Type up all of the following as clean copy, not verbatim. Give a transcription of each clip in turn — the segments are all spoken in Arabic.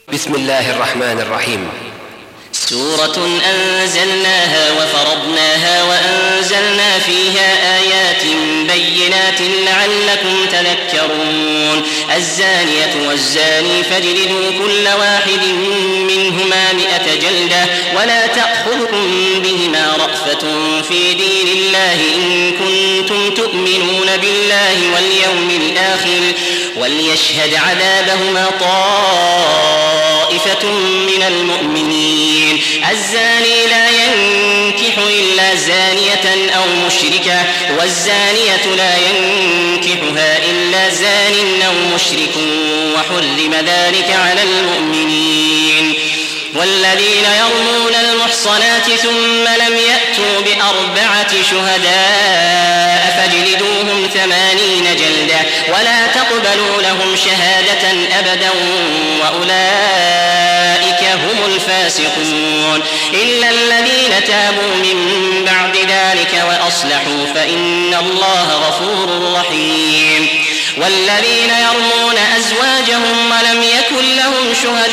بسم الله الرحمن الرحيم. سورة أنزلناها وفرضناها وأنزلنا فيها آيات بينات لعلكم تذكرون. الزانية والزاني فاجلدوا كل واحد منهما 100 جلدة ولا تأخذكم بهما رأفة في دين الله إن كنتم تؤمنون بالله واليوم الآخر وليشهد عذابهما طائفة من المؤمنين. الزاني لا ينكح إلا زانية أو مشركة والزانية لا ينكحها إلا زان أو مشرك وحرم ذلك على المؤمنين. والذين يرمون المحصنات ثم لم يأتوا ب4 شهداء فاجلدوهم 80 جلدة ولا تقبلوا لهم شهادة أبدا وأولئك هم الفاسقون. إلا الذين تابوا من بعد ذلك وأصلحوا فإن الله غفور رحيم. والذين يرمون أزواجهم ولم يكن لهم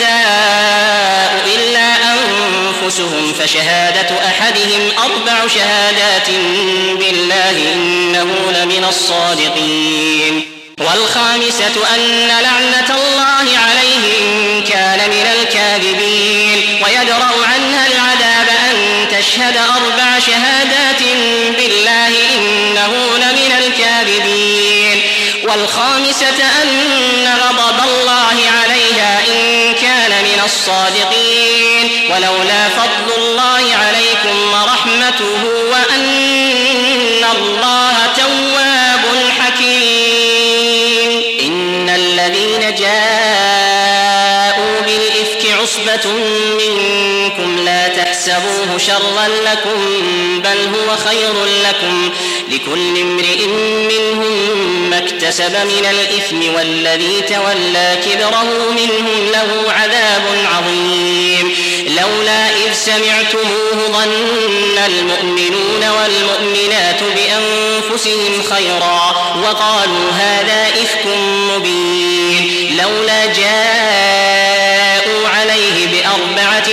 شهداء إلا أنفسهم فشهادة أحدهم 4 شهادات بالله إنه لمن الصادقين. والخامسة أن لعنة الله عليه إن كان من الكاذبين. ويدرأ عنها العذاب أن تشهد 4 شهادات بالله إنه لمن الكاذبين. والخامسة أن غضب الله عليها إن كان من الصادقين. ولولا فضل الله عليكم ورحمته وأن الله تواب حكيم. إن الذين جاءوا بالإفك عصبة منكم لا تحسبوه شرا لكم بل هو خير لكم لكل امرئ منهم ما اكتسب من الإثم والذي تولى كبره منهم له عذاب عظيم. لولا إذ سمعتموه ظن المؤمنون والمؤمنات بأنفسهم خيرا وقالوا هذا إفك مبين. لولا جاءوا عليه ب4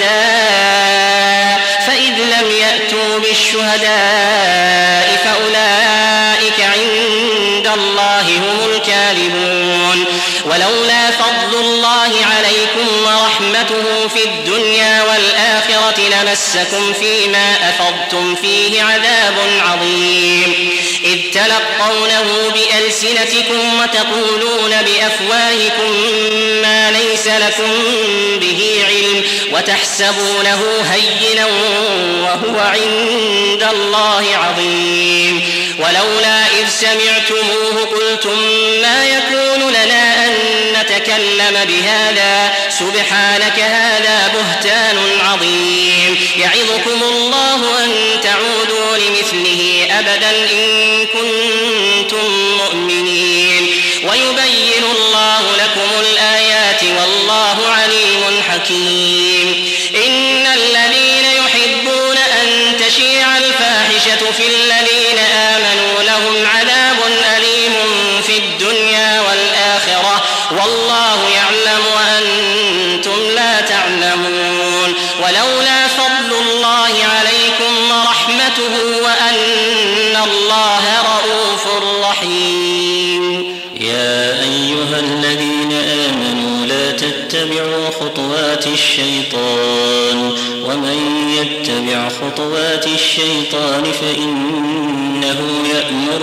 شهداء فإذ لم يأتوا بالشهداء فأولئك عند الله هم الكاذبون. ولولا فضل الله عليكم ورحمته في الدنيا والآخرة لمسكم فيما أفضتم فيه عذاب عظيم. إذ تلقونه بألسنتكم وتقولون بأفواهكم ما ليس لكم به علم وتحسبونه هينا وهو عند الله عظيم. ولولا إذ سمعتموه قلتم ما يكون لنا أن نتكلم بهذا سبحانك هذا بهتان عظيم. يعظكم الله أن تعودوا لمثله أبدا إن كنتم مؤمنين. ويبين الله لكم الآيات والله عليم حكيم. إن الذين يحبون أن تشيع الفاحشة في الذين آمنوا لهم عذاب أليم في الدنيا والآخرة والله يعلم وأنتم لا تعلمون. ولولا فضل الله عليكم ورحمته وأن الله رؤوف رحيم. يا أيها الذين آمنوا لا تتبعوا خطوات الشيطان ومن يتبع خطوات الشيطان فإنه يأمر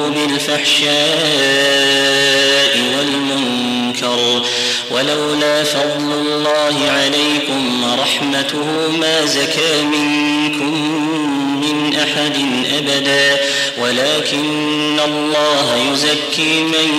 بالفحشاء والمنكر. ولولا فضل الله عليكم ورحمته ما زكى منكم من أحد أبدا ولكن الله يزكي من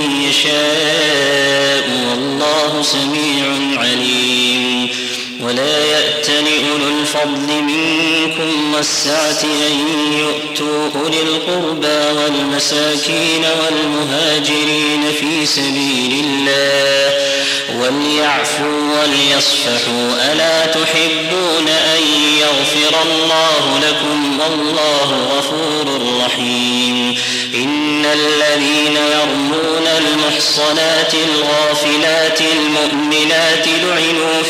يشاء والله سميع عليم. ولا يأتل أولو الفضل منكم والسعة أن يؤتوا أولي القربى والمساكين والمهاجرين في سبيل الله وليعفوا وليصفحوا ألا تحبون أن يغفر الله لكم والله غفور رحيم. إن الذين يرمون المحصنات الغافلات المؤمنات لعنوا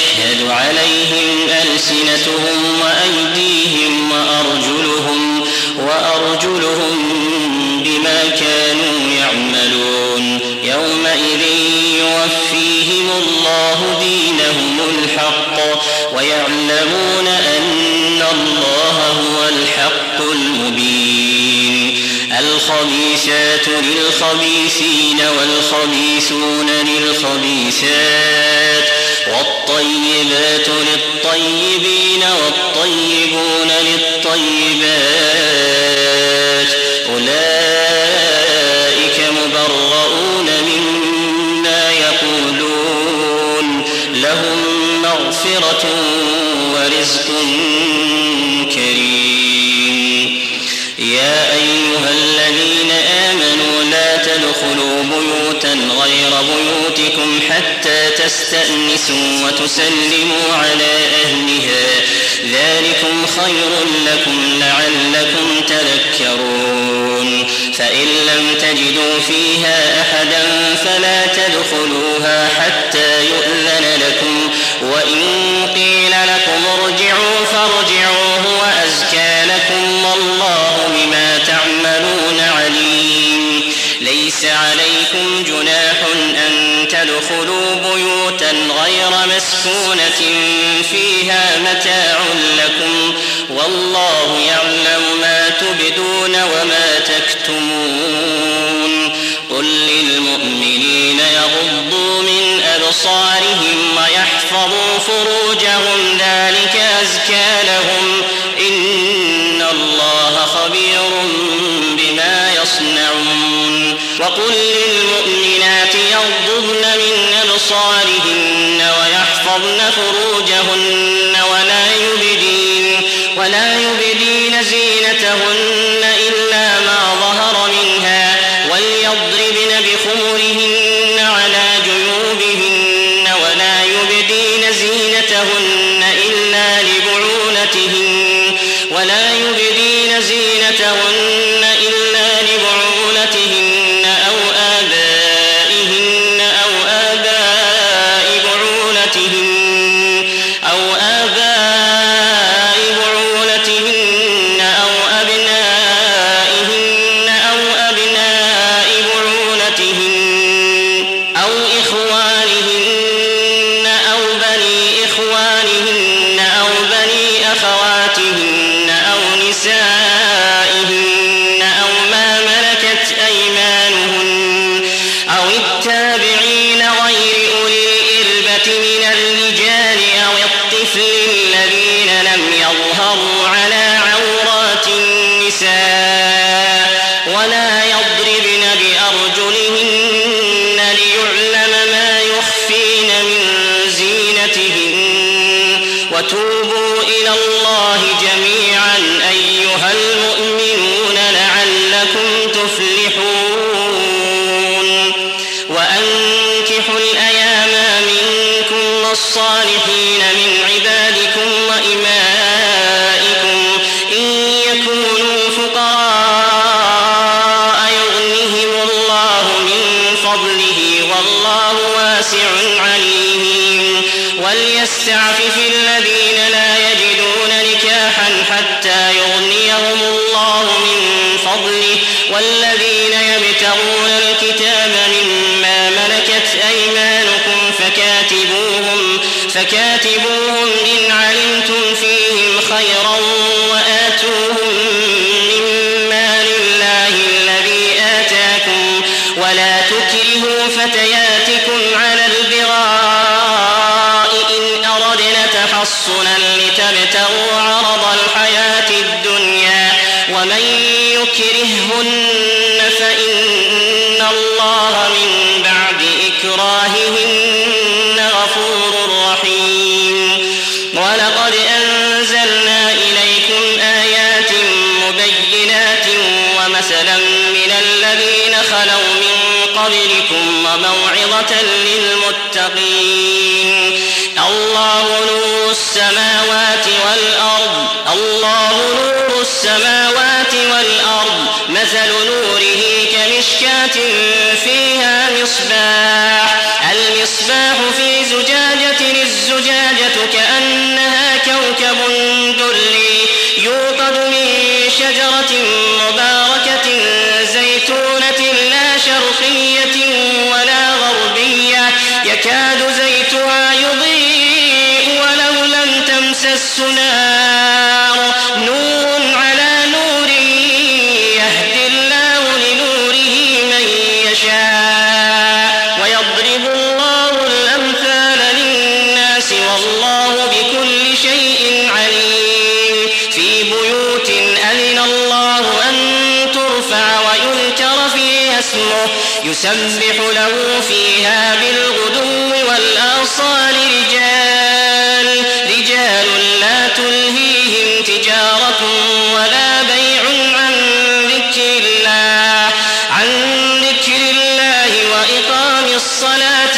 تشهد عليهم ألسنتهم وأيديهم وأرجلهم بما كانوا يعملون يومئذ يوفيهم الله دينهم الحق ويعلمون أن الله هو الحق المبين. الخبيثات للخبيثين والخبيثون للخبيثات والطيبات للطيبين والطيبون للطيبات أولئك مبرؤون مما يقولون لهم مغفرة ورزق كريم. يا أيها الذين آمنوا لا تدخلوا بيوتا غير بيوتكم حتى تستأنسوا وتسلموا على أهلها ذلكم خير لكم لعلكم تذكرون. فإن لم تجدوا فيها أحدا فلا تدخلوها حتى يؤذن لكم وإن قيل لكم ارجعوا فارجعوا هو أزكى لكم والله بما تعملون عليم. ليس عليكم جناح أن تدخلوا بيوتا غير مسكونة فيها متاع لكم والله يعلم ما تبدون وما تكتمون. قل للمؤمنين يغضوا من أبصارهم ويحفظوا فروجهم ذلك أزكى لهم إن الله خبير بما يصنعون. وقل للمؤمنات يغضضن من أبصارهن ويحفظن فروجهن ولا يبدين زينتهن إلا ما ظهر منها وليضربن بخمرهن على جيوبهن ولا يبدين زينتهن إلا لبعولتهن أو آبائهن أو آباء بعولتهن أو أبنائهن أو أبناء بعولتهن أو إخوانهن أو بني إخوانهن أو بني أخواتهن أو نسائهن أو ما ملكت أيمانهن أو التابعين غير أولي الإربة من الرجال أو الطفل الذين لم يظهروا على عورات النساء ولا يضربن بأرجلهن ليعلم ما يخفين من زينتهن. وتوبوا إلى الله جميعا أيها المؤمنون لعلكم تفلحون. وأنكحوا الأيام منكم والصالحين من عبادكم وإمائكم إن يكونوا فقراء يغنهم الله من فضله والله واسع عليم. وليستعفف الذين لا يجدون نكاحا حتى يغنيهم الله من فضله والذين يبتغون الكتاب مما ملكت أيمانكم فكاتبوهم إن علمتم فيهم خيرا وآتوهم مما لله الذي آتاكم ولا تكرهوا فتياتكم على البغاء إن أردنا تحصنا لتبتغوا عرض الحياة الدنيا ومن يكرههن فإن الله من بعد إكراههن غفور رحيم. ولقد أنزلنا إليكم آيات مبينات ومثلا من الذين خلوا من قبلكم وموعظة للمتقين. الله نور السماوات والأرض مثل نوره كمشكاة فيها مصباح. المصباح في زجاجة الزجاجة اسمه يسبح له فيها بالغدو والآصال رجال لا تلهيهم تجارة ولا بيع عن ذكر الله وإقام الصلاة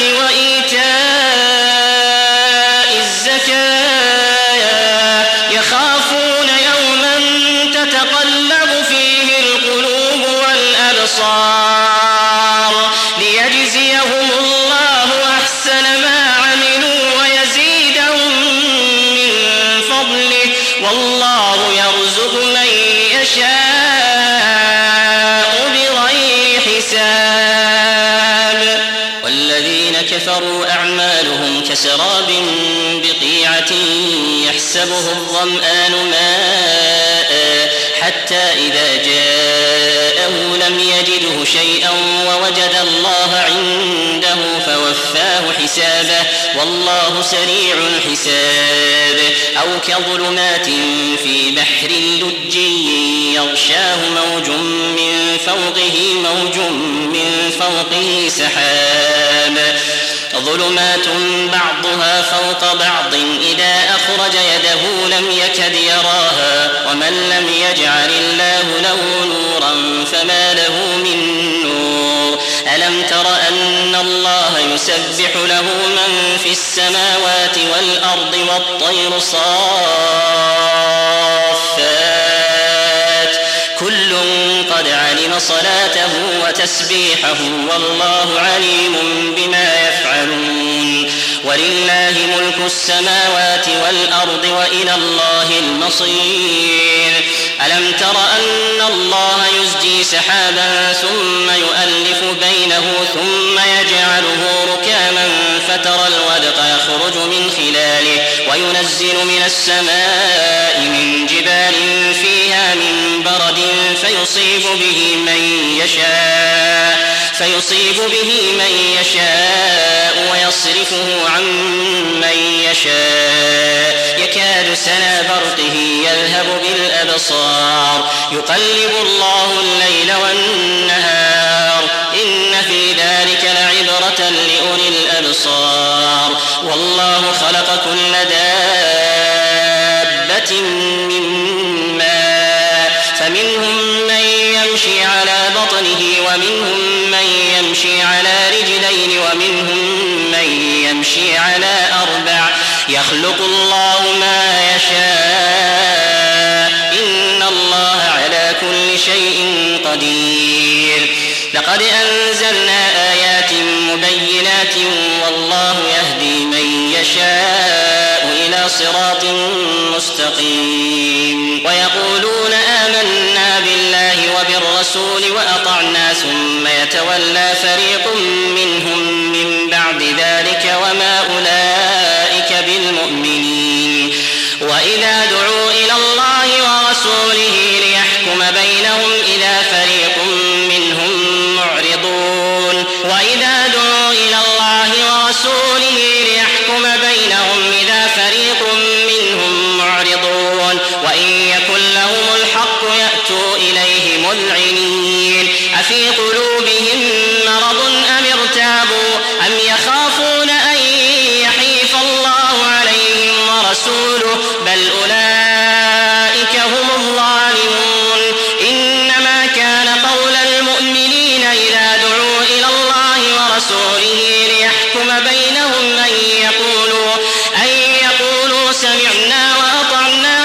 وإيتاء الزكاة يخافون يوما تتقلب فيه القلوب والأبصار ليجزيهم الله أحسن ما عملوا ويزيدهم من فضله والله يرزق من يشاء بغير حساب. والذين كفروا أعمالهم كسراب بقيعة يحسبه الظمآن ماء حتى إذا جاءه لم يجده شيئا ووجد الله عنده فوفاه حسابه والله سريع الحساب. أو كظلمات في بحر لجي يغشاه موج من فوقه سحاب ظلمات بعضها فوق بعض إذا أخرج يده لم يكد يراها ومن لم يجعل الله له نورا فما له من نور. ألم تر أن الله يسبح له من في السماوات والأرض والطير صافات كل قد علم صلاته وتسبيحه والله عليم بما يفعلون. ولله ملك السماوات والأرض وإلى الله المصير. ألم تر أن الله يزجي سحابا ثم يؤلف بينه ثم يجعله ركاما فترى الودق يخرج من خلاله وينزل من السماء من جبال فيها من برد فيصيب به من يشاء ويصرفه عن من يشاء يكاد سنا برقه يذهب بالأبصار يقلب الله الليل والنهار إن في ذلك لعبرة لأولي الأبصار. والله خلق كل دابة من ماء فمنهم من يمشي على بطنه ومنهم من يمشي على رجلين ومنهم من يمشي على أربع يخلق الله ما يشاء إن الله على كل شيء قدير. لقد أنزلنا آيات مبينات والله يهدي من يشاء إلى صراط مستقيم. ويقولون آمنا بالله وبالرسول وأطعنا ثم يتولى فريق منهم من بعد ذلك وما أولئك بالمؤمنين. وإذا دعوا إلى الله ورسوله ليحكم بينهم إذا فريق منهم معرضون وإن يكن لهم الحق يأتوا إليه مذعنين. أفي قلوبهم مرض أم ارتابوا أم يخافون أن يحيف الله عليهم ورسوله بل أولئك هم الظالمون. إنما كان قول المؤمنين إذا دعوا إلى الله ورسوله ليحكم بينهم أن يقولوا سمعنا وأطعنا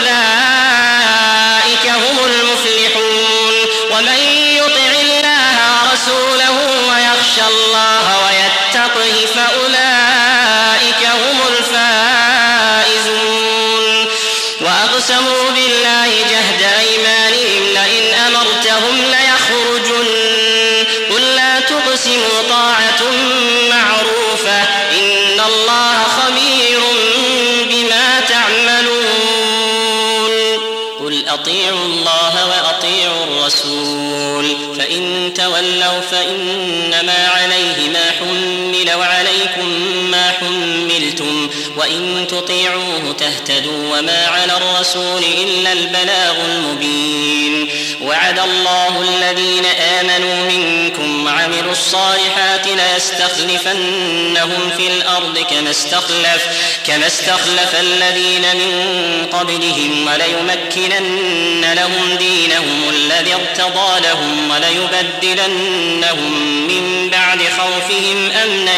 وأولئك هم المفلحون. ومن يطع الله ورسوله ويخشى الله ويتقه فأولئك هم الفائزون. وأقسموا بالله جهد أيمانهم لئن أمرتهم ليخرجن قل لا تقسموا طاعة معروفة إن الله خبير بما تعملون. قل أطيعوا الله وأطيعوا الرسول فإن تولوا فإنما عليه ما حمل وعليكم ما حملتم وإن تطيعوه تهتدوا وما على الرسول إلا البلاغ المبين. وعد الله الذين آمنوا منكم وعملوا الصالحات ليستخلفنهم في الأرض كما استخلف الذين من قبلهم وليمكنن لهم دينهم الذي ارتضى لهم وليبدلنهم من بعد خوفهم أمنا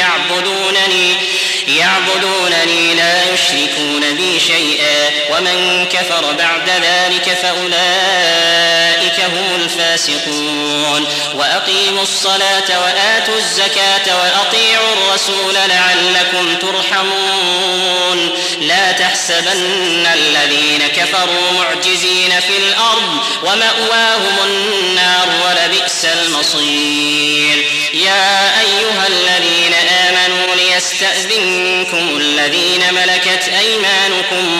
يعبدونني لا يشركون بي شيئا ومن كفر بعد ذلك فأولئك هم الفاسقون وأقيموا الصلاة وآتوا الزكاة وأطيعوا الرسول لعلكم ترحمون لا تحسبن الذين كفروا معجزين في الأرض ومأواهم النار ولبئس المصير يا أيها الذين آمنوا ليستأذنكم الذين ملكت أيمانكم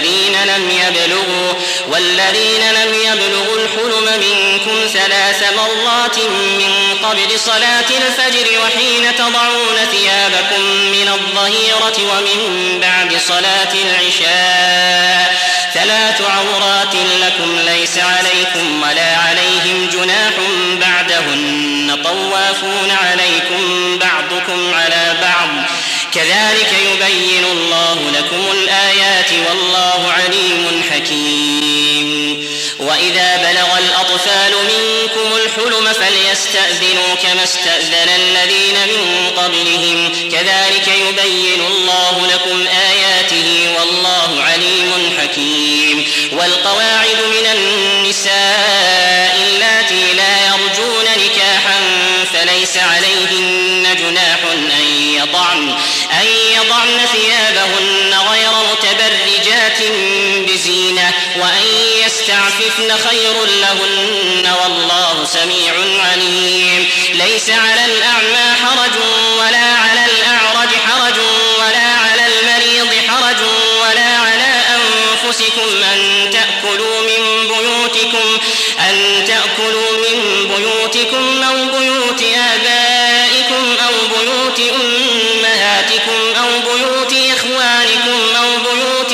والذين لم يبلغوا الحلم منكم 3 مرات من قبل صلاة الفجر وحين تضعون ثيابكم من الظهيرة ومن بعد صلاة العشاء 3 عورات لكم ليس عليكم ولا عليهم جناح بعدهن طوافون عليكم بعضكم على بعض كذلك يبين الله لكم الآيات والله عليم حكيم وإذا بلغ الأطفال منكم الحلم فليستأذنوا كما استأذن الذين من قبلهم كذلك يبين الله لكم آياته والله عليم حكيم والقواعد من النساء اللاتي لا يرجون نكاحا فليس عليهن جناح أن يضعن ثيابهن غير متبرجات بزينة وأن يستعففن خير لهن والله سميع عليم ليس على الأعمى حرج ولا على الأعرج حرج ولا على المريض حرج ولا على أنفسكم أن تأكلوا من بيوتكم أو بيوت آبائكم أو بيوت أمهاتكم أو بيوت إخوانكم أو بيوت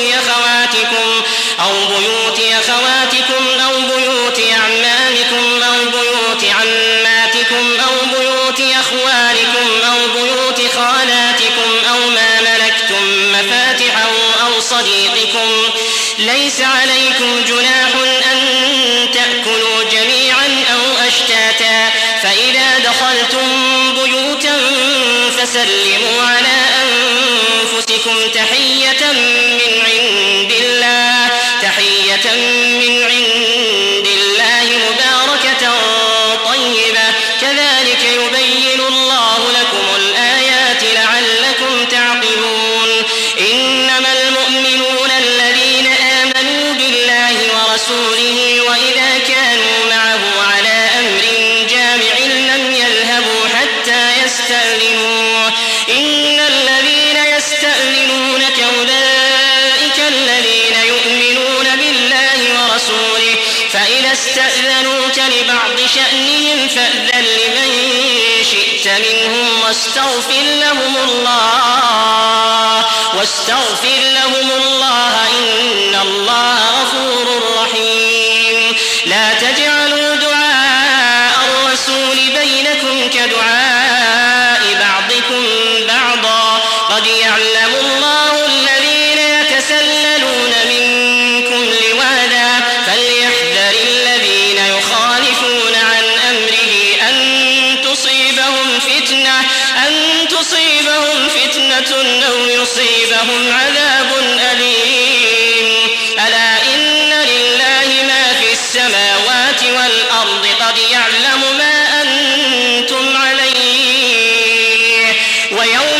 أخواتكم أو بيوت أعمامكم أو بيوت عماتكم أو بيوت أخوالكم أو بيوت خالاتكم أو ما ملكتم مفاتحه أو صديقكم ليس عليكم جناح أن تأكلوا جميعا أو أشتاتا فإذا دخلتم بيوتا فسلموا على أنفسكم تحية من عند الله مباركة طيبة كذلك يبين الله لكم الآيات لعلكم تعقلون إنما المؤمنون الذين آمنوا بالله ورسوله وإذا كانوا معه على أمر جامع لم يذهبوا حتى يستأذنوه إن الذين يستأذنونك أولئك الذين يؤمنون بالله ورسوله فإذا استأذنوك لبعض شأنهم فأذن لمن شئت منهم واستغفر لهم الله إن الله غفور رحيم لا تجعلوا دعاء الرسول بينكم كدعاء بعضكم بعضا قد يعلم الله الذين يتسللون منكم لواذا فليحذر الذين يخالفون عن أمره أن تصيبهم فتنة أو يصيبهم عذاب أليم ألا إن لله ما في السماوات والأرض قد يعلم ما أنتم عليه ويوم